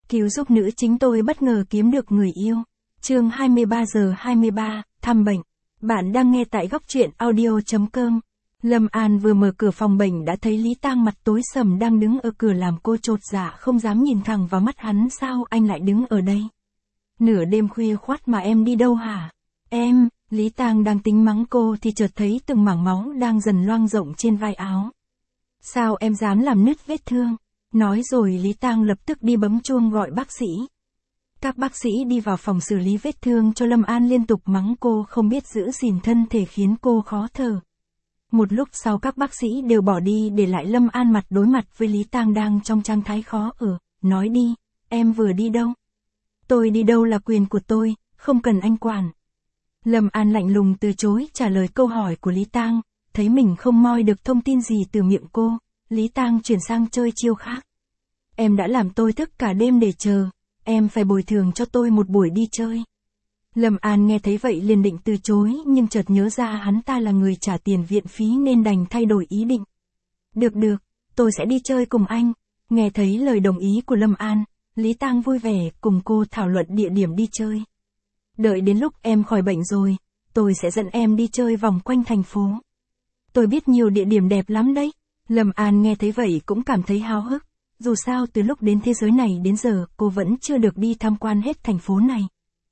Cứu giúp nữ chính tôi bất ngờ kiếm được người yêu. Chương 23 giờ 23, thăm bệnh. Bạn đang nghe tại góc truyện audio.com. Lâm An vừa mở cửa phòng bệnh đã thấy Lý Tang mặt tối sầm đang đứng ở cửa làm cô chột dạ không dám nhìn thẳng vào mắt hắn. Sao anh lại đứng ở đây? Nửa đêm khuya khoắt mà em đi đâu hả? Em, Lý Tang đang tính mắng cô thì chợt thấy từng mảng máu đang dần loang rộng trên vai áo. Sao em dám làm nứt vết thương? Nói rồi Lý Tang lập tức đi bấm chuông gọi bác sĩ. Các bác sĩ đi vào phòng xử lý vết thương cho Lâm An liên tục mắng cô không biết giữ gìn thân thể khiến cô khó thở. Một lúc sau các bác sĩ đều bỏ đi để lại Lâm An mặt đối mặt với Lý Tang đang trong trạng thái khó ở. Nói đi, em vừa đi đâu? Tôi đi đâu là quyền của tôi, không cần anh quản. Lâm An lạnh lùng từ chối trả lời câu hỏi của Lý Tang, thấy mình không moi được thông tin gì từ miệng cô, Lý Tang chuyển sang chơi chiêu khác. Em đã làm tôi thức cả đêm để chờ, em phải bồi thường cho tôi một buổi đi chơi. Lâm An nghe thấy vậy liền định từ chối nhưng chợt nhớ ra hắn ta là người trả tiền viện phí nên đành thay đổi ý định. Được, tôi sẽ đi chơi cùng anh. Nghe thấy lời đồng ý của Lâm An, Lý Tang vui vẻ cùng cô thảo luận địa điểm đi chơi. Đợi đến lúc em khỏi bệnh rồi, tôi sẽ dẫn em đi chơi vòng quanh thành phố. Tôi biết nhiều địa điểm đẹp lắm đấy. Lâm An nghe thấy vậy cũng cảm thấy háo hức. Dù sao từ lúc đến thế giới này đến giờ cô vẫn chưa được đi tham quan hết thành phố này.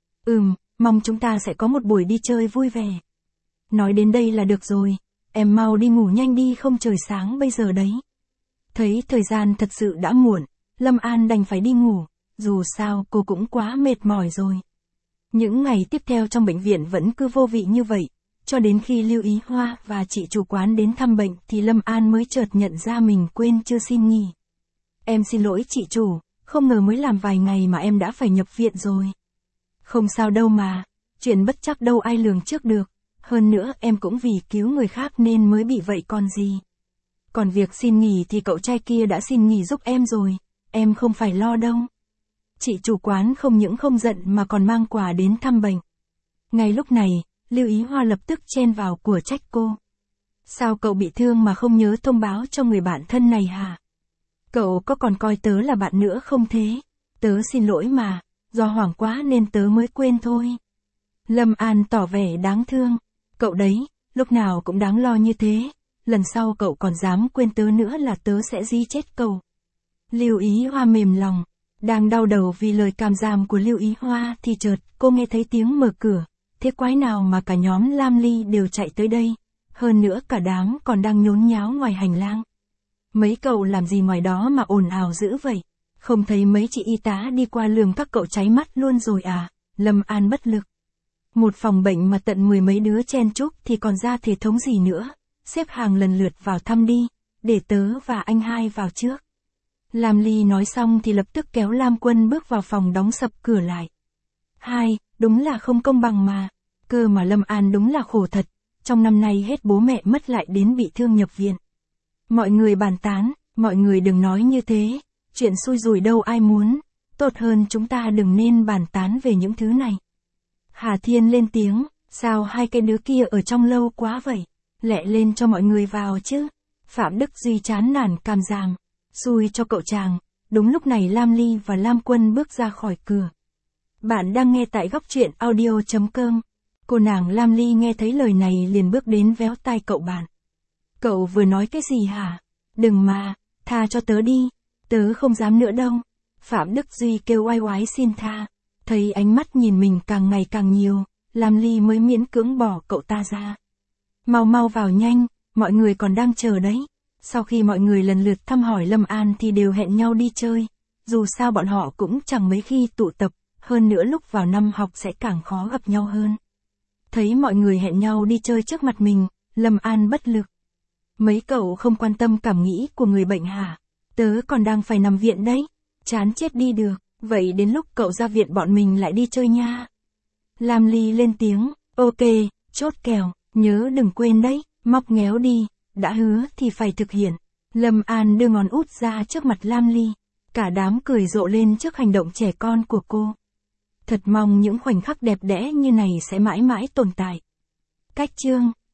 Mong chúng ta sẽ có một buổi đi chơi vui vẻ. Nói đến đây là được rồi, em mau đi ngủ nhanh đi không trời sáng bây giờ đấy. Thấy thời gian thật sự đã muộn, Lâm An đành phải đi ngủ, dù sao cô cũng quá mệt mỏi rồi. Những ngày tiếp theo trong bệnh viện vẫn cứ vô vị như vậy, cho đến khi Lưu Ý Hoa và chị chủ quán đến thăm bệnh thì Lâm An mới chợt nhận ra mình quên chưa xin nghỉ. Em xin lỗi chị chủ, không ngờ mới làm vài ngày mà em đã phải nhập viện rồi. Không sao đâu mà, chuyện bất trắc đâu ai lường trước được, hơn nữa em cũng vì cứu người khác nên mới bị vậy còn gì. Còn việc xin nghỉ thì cậu trai kia đã xin nghỉ giúp em rồi, em không phải lo đâu. Chị chủ quán không những không giận mà còn mang quà đến thăm bệnh. Ngay lúc này, Lưu Ý Hoa lập tức chen vào của trách cô. Sao cậu bị thương mà không nhớ thông báo cho người bạn thân này hả? Cậu có còn coi tớ là bạn nữa không thế? Tớ xin lỗi mà, do hoảng quá nên tớ mới quên thôi. Lâm An tỏ vẻ đáng thương. Cậu đấy, lúc nào cũng đáng lo như thế, lần sau cậu còn dám quên tớ nữa là tớ sẽ giết chết cậu. Lưu Ý Hoa mềm lòng, đang đau đầu vì lời càm ràm của Lưu Ý Hoa thì chợt cô nghe thấy tiếng mở cửa. Thế quái nào mà cả nhóm Lam Ly đều chạy tới đây, hơn nữa cả đám còn đang nhốn nháo ngoài hành lang. Mấy cậu làm gì ngoài đó mà ồn ào dữ vậy? Không thấy mấy chị y tá đi qua lườm các cậu cháy mắt luôn rồi à? Lâm An bất lực. Một phòng bệnh mà tận 10 mấy đứa chen chúc thì còn ra thể thống gì nữa? Xếp hàng lần lượt vào thăm đi, để tớ và anh hai vào trước. Lam Ly nói xong thì lập tức kéo Lam Quân bước vào phòng đóng sập cửa lại. Đúng là không công bằng mà. Cơ mà Lâm An đúng là khổ thật, trong năm nay hết bố mẹ mất lại đến bị thương nhập viện. Mọi người bàn tán, mọi người đừng nói như thế, chuyện xui rủi đâu ai muốn, tốt hơn chúng ta đừng nên bàn tán về những thứ này. Hà Thiên lên tiếng, sao hai cái đứa kia ở trong lâu quá vậy, lẹ lên cho mọi người vào chứ. Phạm Đức Duy chán nản càm ràm, xui cho cậu chàng. Đúng lúc này Lam Ly và Lam Quân bước ra khỏi cửa. Bạn đang nghe tại góc truyện audio.com. Cô nàng Lam Ly nghe thấy lời này liền bước đến véo tai cậu bạn. Cậu vừa nói cái gì hả? Đừng mà, tha cho tớ đi, tớ không dám nữa đâu. Phạm Đức Duy kêu oai oái xin tha. Thấy ánh mắt nhìn mình càng ngày càng nhiều, Lam Ly mới miễn cưỡng bỏ cậu ta ra. Mau vào nhanh, mọi người còn đang chờ đấy. Sau khi mọi người lần lượt thăm hỏi Lâm An thì đều hẹn nhau đi chơi. Dù sao bọn họ cũng chẳng mấy khi tụ tập, hơn nữa lúc vào năm học sẽ càng khó gặp nhau hơn. Thấy mọi người hẹn nhau đi chơi trước mặt mình, Lâm An bất lực. Mấy cậu không quan tâm cảm nghĩ của người bệnh hả? Tớ còn đang phải nằm viện đấy, chán chết đi được, vậy đến lúc cậu ra viện bọn mình lại đi chơi nha. Lam Ly lên tiếng, ok, chốt kèo, nhớ đừng quên đấy, móc ngéo đi, đã hứa thì phải thực hiện. Lâm An đưa ngón út ra trước mặt Lam Ly, cả đám cười rộ lên trước hành động trẻ con của cô. Thật mong những khoảnh khắc đẹp đẽ như này sẽ mãi mãi tồn tại. Cách chương